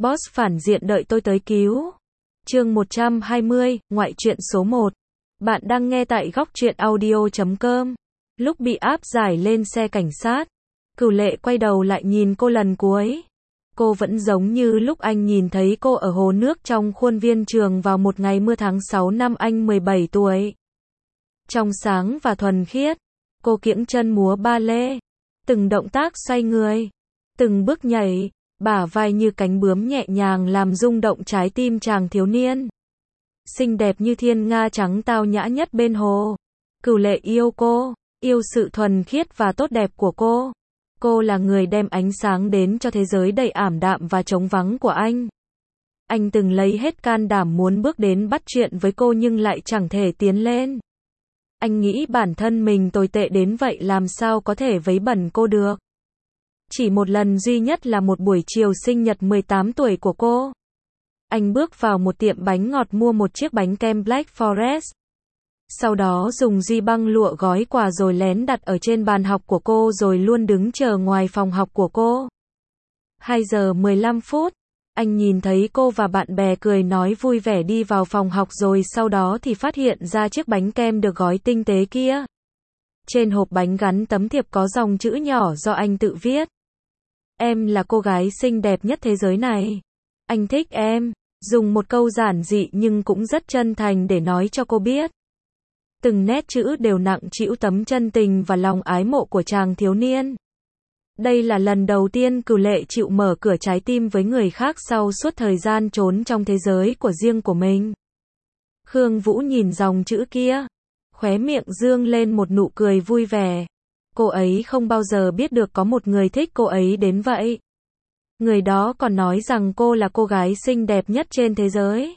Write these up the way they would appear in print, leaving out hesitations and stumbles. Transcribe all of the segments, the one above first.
Boss phản diện đợi tôi tới cứu. Chương 120, ngoại truyện số 1. Bạn đang nghe tại góc truyện audio.com. Lúc bị áp giải lên xe cảnh sát, Cửu Lệ quay đầu lại nhìn cô lần cuối. Cô vẫn giống như lúc anh nhìn thấy cô ở hồ nước trong khuôn viên trường vào một ngày mưa tháng 6 năm anh 17 tuổi. Trong sáng và thuần khiết, cô kiễng chân múa ba lê, từng động tác xoay người, từng bước nhảy, bả vai như cánh bướm nhẹ nhàng làm rung động trái tim chàng thiếu niên. Xinh đẹp như thiên nga trắng tao nhã nhất bên hồ. Cửu Lệ yêu cô, yêu sự thuần khiết và tốt đẹp của cô. Cô là người đem ánh sáng đến cho thế giới đầy ảm đạm và trống vắng của anh. Anh từng lấy hết can đảm muốn bước đến bắt chuyện với cô nhưng lại chẳng thể tiến lên. Anh nghĩ bản thân mình tồi tệ đến vậy làm sao có thể vấy bẩn cô được. Chỉ một lần duy nhất là một buổi chiều sinh nhật 18 tuổi của cô. Anh bước vào một tiệm bánh ngọt mua một chiếc bánh kem Black Forest. Sau đó dùng duy băng lụa gói quà rồi lén đặt ở trên bàn học của cô rồi luôn đứng chờ ngoài phòng học của cô. 2 giờ 15 phút, anh nhìn thấy cô và bạn bè cười nói vui vẻ đi vào phòng học rồi sau đó thì phát hiện ra chiếc bánh kem được gói tinh tế kia. Trên hộp bánh gắn tấm thiệp có dòng chữ nhỏ do anh tự viết. Em là cô gái xinh đẹp nhất thế giới này. Anh thích em. Dùng một câu giản dị nhưng cũng rất chân thành để nói cho cô biết. Từng nét chữ đều nặng trĩu tấm chân tình và lòng ái mộ của chàng thiếu niên. Đây là lần đầu tiên Cửu Lệ chịu mở cửa trái tim với người khác sau suốt thời gian trốn trong thế giới của riêng của mình. Khương Vũ nhìn dòng chữ kia, khóe miệng dương lên một nụ cười vui vẻ. Cô ấy không bao giờ biết được có một người thích cô ấy đến vậy. Người đó còn nói rằng cô là cô gái xinh đẹp nhất trên thế giới.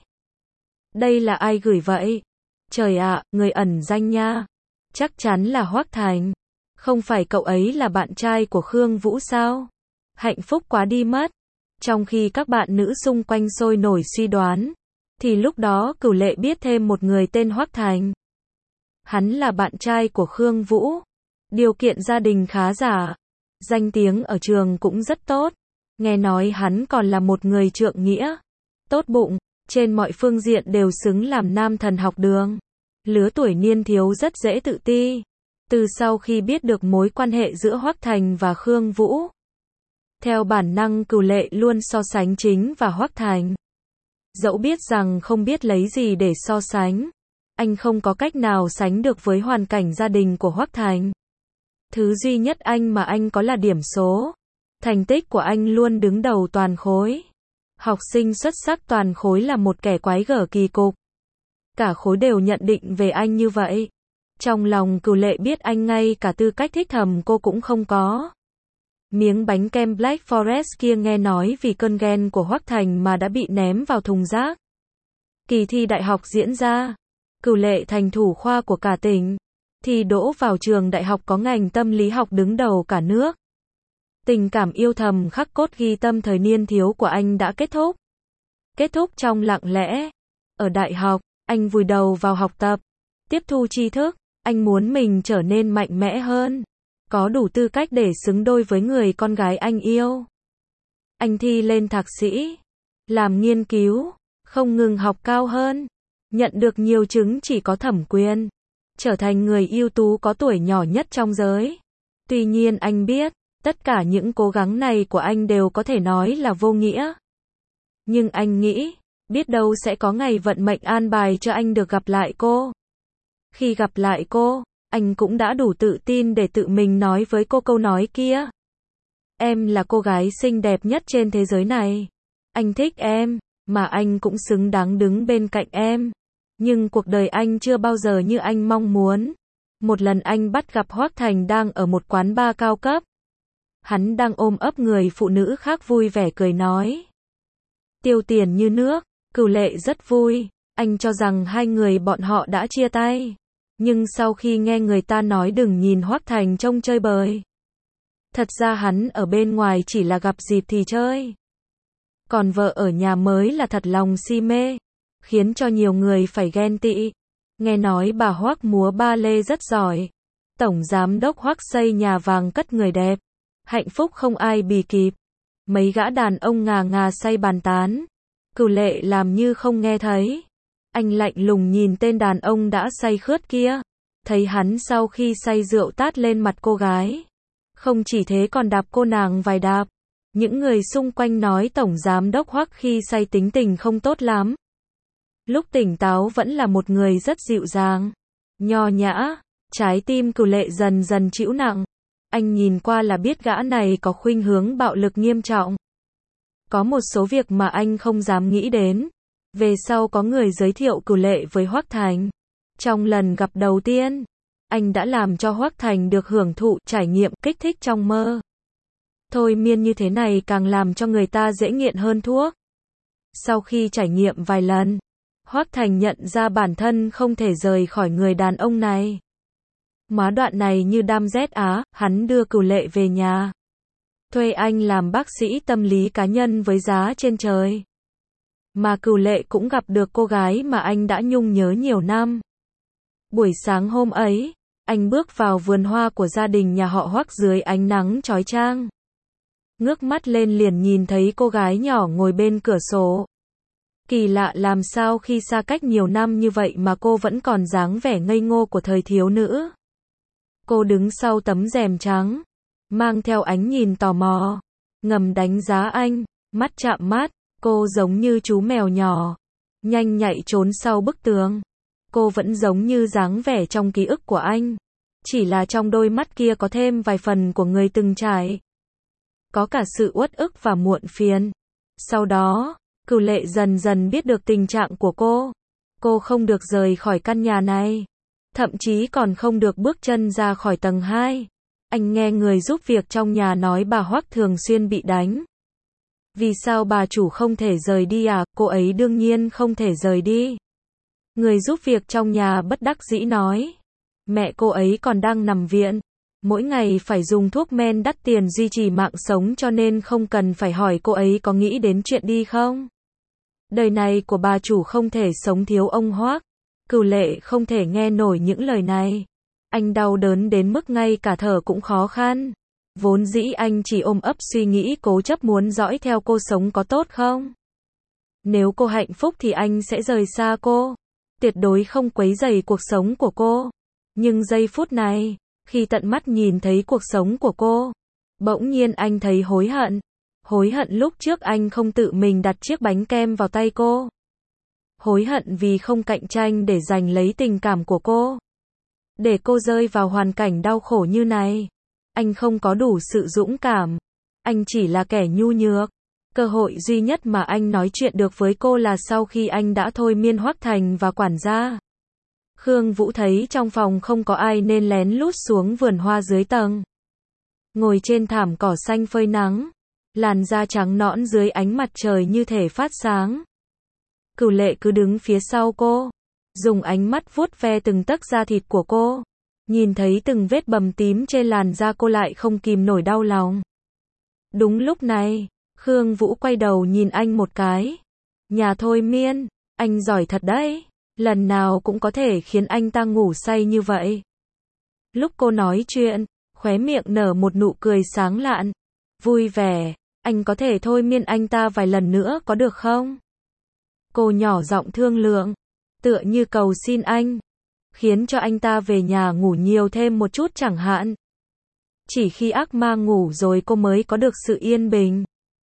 Đây là ai gửi vậy? Trời ạ, người ẩn danh nha. Chắc chắn là Hoắc Thành. Không phải cậu ấy là bạn trai của Khương Vũ sao? Hạnh phúc quá đi mất. Trong khi các bạn nữ xung quanh sôi nổi suy đoán, thì lúc đó Cửu Lệ biết thêm một người tên Hoắc Thành. Hắn là bạn trai của Khương Vũ. Điều kiện gia đình khá giả. Danh tiếng ở trường cũng rất tốt. Nghe nói hắn còn là một người trượng nghĩa, tốt bụng, trên mọi phương diện đều xứng làm nam thần học đường. Lứa tuổi niên thiếu rất dễ tự ti. Từ sau khi biết được mối quan hệ giữa Hoắc Thành và Khương Vũ, theo bản năng Cửu Lệ luôn so sánh chính và Hoắc Thành. Dẫu biết rằng không biết lấy gì để so sánh, anh không có cách nào sánh được với hoàn cảnh gia đình của Hoắc Thành. Thứ duy nhất mà anh có là điểm số. Thành tích của anh luôn đứng đầu toàn khối. Học sinh xuất sắc toàn khối là một kẻ quái gở kỳ cục. Cả khối đều nhận định về anh như vậy. Trong lòng Cửu Lệ biết anh ngay cả tư cách thích thầm cô cũng không có. Miếng bánh kem Black Forest kia nghe nói vì cơn ghen của Hoắc Thành mà đã bị ném vào thùng rác. Kỳ thi đại học diễn ra. Cửu Lệ thành thủ khoa của cả tỉnh. Thi đỗ vào trường đại học có ngành tâm lý học đứng đầu cả nước. Tình cảm yêu thầm khắc cốt ghi tâm thời niên thiếu của anh đã kết thúc. Kết thúc trong lặng lẽ. Ở đại học, anh vùi đầu vào học tập, tiếp thu tri thức, anh muốn mình trở nên mạnh mẽ hơn, có đủ tư cách để xứng đôi với người con gái anh yêu. Anh thi lên thạc sĩ, làm nghiên cứu, không ngừng học cao hơn, nhận được nhiều chứng chỉ có thẩm quyền, trở thành người ưu tú có tuổi nhỏ nhất trong giới. Tuy nhiên anh biết, tất cả những cố gắng này của anh đều có thể nói là vô nghĩa. Nhưng anh nghĩ, biết đâu sẽ có ngày vận mệnh an bài cho anh được gặp lại cô. Khi gặp lại cô, anh cũng đã đủ tự tin để tự mình nói với cô câu nói kia. Em là cô gái xinh đẹp nhất trên thế giới này. Anh thích em, mà anh cũng xứng đáng đứng bên cạnh em. Nhưng cuộc đời anh chưa bao giờ như anh mong muốn. Một lần anh bắt gặp Hoắc Thành đang ở một quán bar cao cấp. Hắn đang ôm ấp người phụ nữ khác vui vẻ cười nói. Tiêu tiền như nước. Cửu Lệ rất vui. Anh cho rằng hai người bọn họ đã chia tay. Nhưng sau khi nghe người ta nói đừng nhìn Hoắc Thành trông chơi bời. Thật ra hắn ở bên ngoài chỉ là gặp dịp thì chơi. Còn vợ ở nhà mới là thật lòng si mê. Khiến cho nhiều người phải ghen tị. Nghe nói bà Hoắc múa ba lê rất giỏi. Tổng giám đốc Hoắc xây nhà vàng cất người đẹp. Hạnh phúc không ai bì kịp. Mấy gã đàn ông ngà ngà say bàn tán. Cửu Lệ làm như không nghe thấy. Anh lạnh lùng nhìn tên đàn ông đã say khướt kia. Thấy hắn sau khi say rượu tát lên mặt cô gái. Không chỉ thế còn đạp cô nàng vài đạp. Những người xung quanh nói tổng giám đốc Hoắc khi say tính tình không tốt lắm. Lúc tỉnh táo vẫn là một người rất dịu dàng, nho nhã. Trái tim Cửu Lệ dần dần trĩu nặng. Anh nhìn qua là biết gã này có khuynh hướng bạo lực nghiêm trọng. Có một số việc mà anh không dám nghĩ đến. Về sau có người giới thiệu Cửu Lệ với Hoắc Thành. Trong lần gặp đầu tiên, anh đã làm cho Hoắc Thành được hưởng thụ trải nghiệm kích thích trong mơ. Thôi miên như thế này càng làm cho người ta dễ nghiện hơn thuốc. Sau khi trải nghiệm vài lần, Hoắc Thành nhận ra bản thân không thể rời khỏi người đàn ông này. Má đoạn này như đam rét á, hắn đưa Cửu Lệ về nhà. Thuê anh làm bác sĩ tâm lý cá nhân với giá trên trời. Mà Cửu Lệ cũng gặp được cô gái mà anh đã nhung nhớ nhiều năm. Buổi sáng hôm ấy, anh bước vào vườn hoa của gia đình nhà họ Hoắc dưới ánh nắng chói chang. Ngước mắt lên liền nhìn thấy cô gái nhỏ ngồi bên cửa sổ. Kỳ lạ làm sao khi xa cách nhiều năm như vậy mà cô vẫn còn dáng vẻ ngây ngô của thời thiếu nữ. Cô đứng sau tấm rèm trắng, mang theo ánh nhìn tò mò, ngầm đánh giá anh, mắt chạm mắt, cô giống như chú mèo nhỏ, nhanh nhạy trốn sau bức tường. Cô vẫn giống như dáng vẻ trong ký ức của anh, chỉ là trong đôi mắt kia có thêm vài phần của người từng trải. Có cả sự uất ức và muộn phiền. Sau đó, Cửu Lệ dần dần biết được tình trạng của cô. Cô không được rời khỏi căn nhà này. Thậm chí còn không được bước chân ra khỏi tầng 2. Anh nghe người giúp việc trong nhà nói bà Hoắc thường xuyên bị đánh. Vì sao bà chủ không thể rời đi à? Cô ấy đương nhiên không thể rời đi. Người giúp việc trong nhà bất đắc dĩ nói. Mẹ cô ấy còn đang nằm viện. Mỗi ngày phải dùng thuốc men đắt tiền duy trì mạng sống cho nên không cần phải hỏi cô ấy có nghĩ đến chuyện đi không. Đời này của bà chủ không thể sống thiếu ông Hoắc. Cửu Lệ không thể nghe nổi những lời này. Anh đau đớn đến mức ngay cả thở cũng khó khăn. Vốn dĩ anh chỉ ôm ấp suy nghĩ cố chấp muốn dõi theo cô sống có tốt không? Nếu cô hạnh phúc thì anh sẽ rời xa cô. Tuyệt đối không quấy rầy cuộc sống của cô. Nhưng giây phút này, khi tận mắt nhìn thấy cuộc sống của cô, bỗng nhiên anh thấy hối hận. Hối hận lúc trước anh không tự mình đặt chiếc bánh kem vào tay cô. Hối hận vì không cạnh tranh để giành lấy tình cảm của cô. Để cô rơi vào hoàn cảnh đau khổ như này. Anh không có đủ sự dũng cảm. Anh chỉ là kẻ nhu nhược. Cơ hội duy nhất mà anh nói chuyện được với cô là sau khi anh đã thôi miên Hoắc Thành và quản gia. Khương Vũ thấy trong phòng không có ai nên lén lút xuống vườn hoa dưới tầng. Ngồi trên thảm cỏ xanh phơi nắng. Làn da trắng nõn dưới ánh mặt trời như thể phát sáng. Cửu Lệ cứ đứng phía sau cô. Dùng ánh mắt vuốt ve từng tấc da thịt của cô. Nhìn thấy từng vết bầm tím trên làn da cô lại không kìm nổi đau lòng. Đúng lúc này, Khương Vũ quay đầu nhìn anh một cái. Nhà thôi miên, anh giỏi thật đấy. Lần nào cũng có thể khiến anh ta ngủ say như vậy. Lúc cô nói chuyện, khóe miệng nở một nụ cười sáng lạn. Vui vẻ, anh có thể thôi miên anh ta vài lần nữa có được không? Cô nhỏ giọng thương lượng, tựa như cầu xin anh. Khiến cho anh ta về nhà ngủ nhiều thêm một chút chẳng hạn. Chỉ khi ác ma ngủ rồi cô mới có được sự yên bình.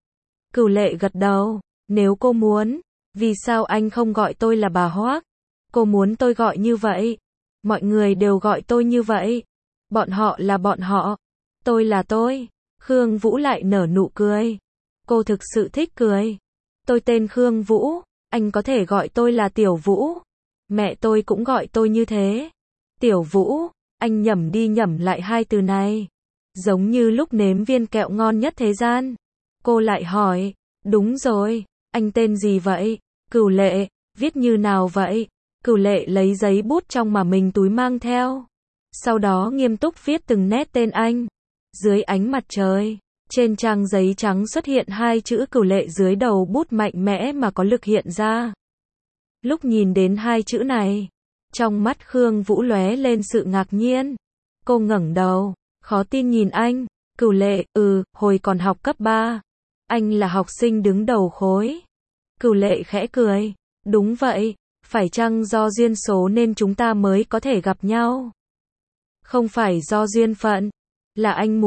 Cửu Lệ gật đầu, nếu cô muốn, vì sao anh không gọi tôi là bà Hoắc? Cô muốn tôi gọi như vậy. Mọi người đều gọi tôi như vậy. Bọn họ là bọn họ. Tôi là tôi. Khương Vũ lại nở nụ cười. Cô thực sự thích cười. Tôi tên Khương Vũ. Anh có thể gọi tôi là Tiểu Vũ. Mẹ tôi cũng gọi tôi như thế. Tiểu Vũ. Anh nhẩm đi nhẩm lại hai từ này. Giống như lúc nếm viên kẹo ngon nhất thế gian. Cô lại hỏi. Đúng rồi. Anh tên gì vậy? Cửu Lệ. Viết như nào vậy? Cửu Lệ lấy giấy bút trong mà mình túi mang theo. Sau đó nghiêm túc viết từng nét tên anh. Dưới ánh mặt trời, trên trang giấy trắng xuất hiện hai chữ Cửu Lệ dưới đầu bút mạnh mẽ mà có lực hiện ra. Lúc nhìn đến hai chữ này, trong mắt Khương Vũ lóe lên sự ngạc nhiên. Cô ngẩng đầu, khó tin nhìn anh. Cửu Lệ, hồi còn học cấp 3. Anh là học sinh đứng đầu khối. Cửu Lệ khẽ cười. Đúng vậy, phải chăng do duyên số nên chúng ta mới có thể gặp nhau? Không phải do duyên phận, là anh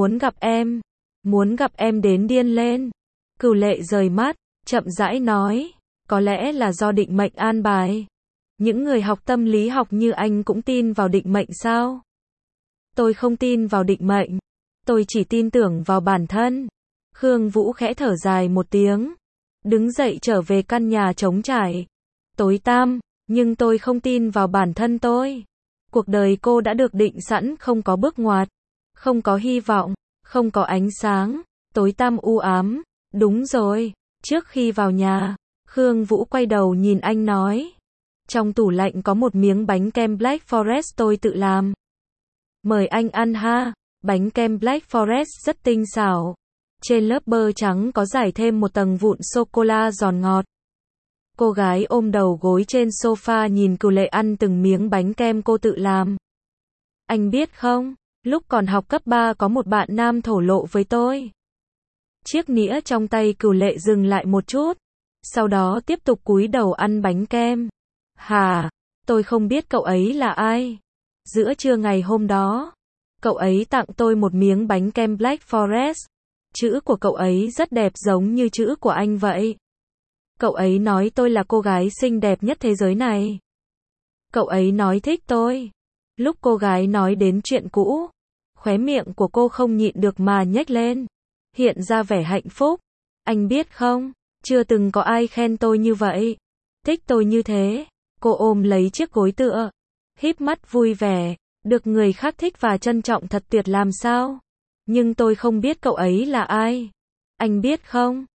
muốn gặp em đến điên lên. Cửu Lệ rời mắt, chậm rãi nói, có lẽ là do định mệnh an bài. Những người học tâm lý học như anh cũng tin vào định mệnh sao? Tôi không tin vào định mệnh, tôi chỉ tin tưởng vào bản thân. Khương Vũ khẽ thở dài một tiếng, đứng dậy trở về căn nhà trống trải, tối tăm, nhưng tôi không tin vào bản thân tôi. Cuộc đời cô đã được định sẵn, không có bước ngoặt, không có hy vọng, không có ánh sáng, tối tăm u ám. Đúng rồi, trước khi vào nhà, Khương Vũ quay đầu nhìn anh nói, trong tủ lạnh có một miếng bánh kem Black Forest tôi tự làm. Mời anh ăn ha. Bánh kem Black Forest rất tinh xảo. Trên lớp bơ trắng có rải thêm một tầng vụn sô-cô-la giòn ngọt. Cô gái ôm đầu gối trên sofa nhìn Cửu Lệ ăn từng miếng bánh kem cô tự làm. Anh biết không, lúc còn học cấp 3 có một bạn nam thổ lộ với tôi. Chiếc nĩa trong tay Cửu Lệ dừng lại một chút, sau đó tiếp tục cúi đầu ăn bánh kem. Hả, tôi không biết cậu ấy là ai. Giữa trưa ngày hôm đó, cậu ấy tặng tôi một miếng bánh kem Black Forest. Chữ của cậu ấy rất đẹp giống như chữ của anh vậy. Cậu ấy nói tôi là cô gái xinh đẹp nhất thế giới này. Cậu ấy nói thích tôi. Lúc cô gái nói đến chuyện cũ, khóe miệng của cô không nhịn được mà nhếch lên, hiện ra vẻ hạnh phúc. Anh biết không, chưa từng có ai khen tôi như vậy, thích tôi như thế. Cô ôm lấy chiếc gối tựa, híp mắt vui vẻ, được người khác thích và trân trọng thật tuyệt làm sao. Nhưng tôi không biết cậu ấy là ai. Anh biết không?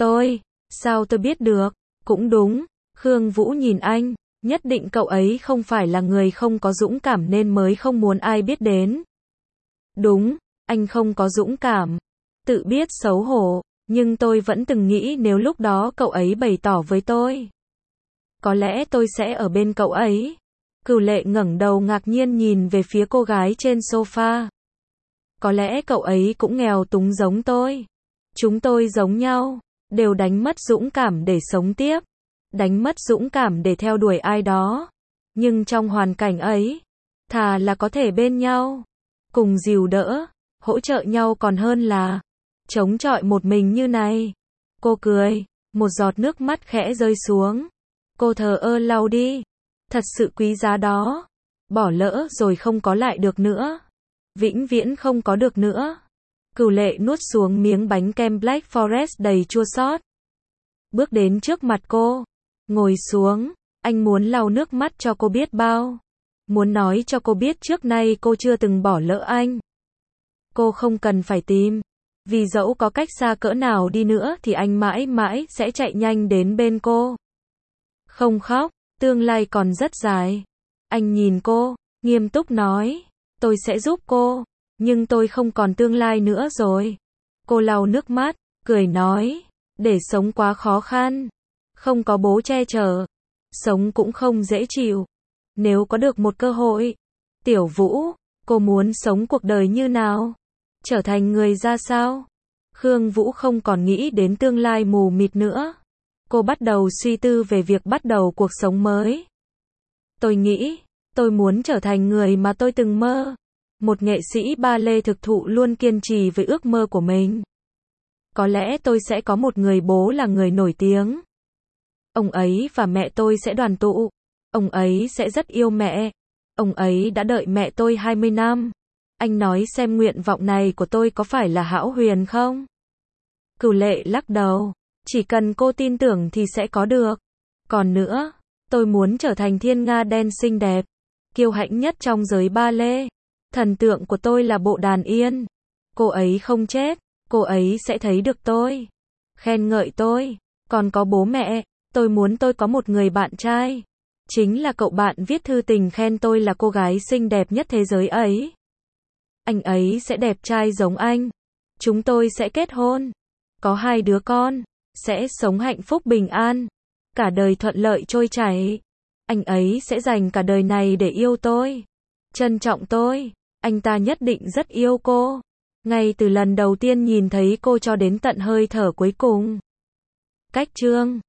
Sao tôi biết được? Cũng đúng, Khương Vũ nhìn anh, nhất định cậu ấy không phải là người không có dũng cảm nên mới không muốn ai biết đến. Đúng, anh không có dũng cảm, tự biết xấu hổ, nhưng tôi vẫn từng nghĩ nếu lúc đó cậu ấy bày tỏ với tôi, có lẽ tôi sẽ ở bên cậu ấy. Cửu Lệ ngẩng đầu ngạc nhiên nhìn về phía cô gái trên sofa. Có lẽ cậu ấy cũng nghèo túng giống tôi. Chúng tôi giống nhau, đều đánh mất dũng cảm để sống tiếp, đánh mất dũng cảm để theo đuổi ai đó. Nhưng trong hoàn cảnh ấy, thà là có thể bên nhau, cùng dìu đỡ, hỗ trợ nhau còn hơn là chống chọi một mình như này. Cô cười, một giọt nước mắt khẽ rơi xuống. Cô thờ ơ lau đi. Thật sự quý giá đó. Bỏ lỡ rồi không có lại được nữa. Vĩnh viễn không có được nữa. Cửu Lệ nuốt xuống miếng bánh kem Black Forest đầy chua xót. Bước đến trước mặt cô, ngồi xuống, anh muốn lau nước mắt cho cô biết bao. Muốn nói cho cô biết trước nay cô chưa từng bỏ lỡ anh. Cô không cần phải tìm, vì dẫu có cách xa cỡ nào đi nữa thì anh mãi mãi sẽ chạy nhanh đến bên cô. Không khóc, tương lai còn rất dài. Anh nhìn cô, nghiêm túc nói, tôi sẽ giúp cô, nhưng tôi không còn tương lai nữa rồi. Cô lau nước mắt, cười nói, để sống quá khó khăn, không có bố che chở, sống cũng không dễ chịu. Nếu có được một cơ hội, Tiểu Vũ, cô muốn sống cuộc đời như nào? Trở thành người ra sao? Khương Vũ không còn nghĩ đến tương lai mù mịt nữa. Cô bắt đầu suy tư về việc bắt đầu cuộc sống mới. Tôi nghĩ, tôi muốn trở thành người mà tôi từng mơ. Một nghệ sĩ ba lê thực thụ luôn kiên trì với ước mơ của mình. Có lẽ tôi sẽ có một người bố là người nổi tiếng. Ông ấy và mẹ tôi sẽ đoàn tụ. Ông ấy sẽ rất yêu mẹ. Ông ấy đã đợi mẹ tôi 20 năm. Anh nói xem nguyện vọng này của tôi có phải là hão huyền không? Cửu Lệ lắc đầu. Chỉ cần cô tin tưởng thì sẽ có được. Còn nữa, tôi muốn trở thành thiên nga đen xinh đẹp, kiêu hãnh nhất trong giới ba lê. Thần tượng của tôi là Bộ Đàn Yên. Cô ấy không chết, cô ấy sẽ thấy được tôi, khen ngợi tôi. Còn có bố mẹ, tôi muốn tôi có một người bạn trai. Chính là cậu bạn viết thư tình khen tôi là cô gái xinh đẹp nhất thế giới ấy. Anh ấy sẽ đẹp trai giống anh. Chúng tôi sẽ kết hôn, có 2 đứa con, sẽ sống hạnh phúc bình an, cả đời thuận lợi trôi chảy. Anh ấy sẽ dành cả đời này để yêu tôi, trân trọng tôi. Anh ta nhất định rất yêu cô. Ngay từ lần đầu tiên nhìn thấy cô cho đến tận hơi thở cuối cùng. Cách chương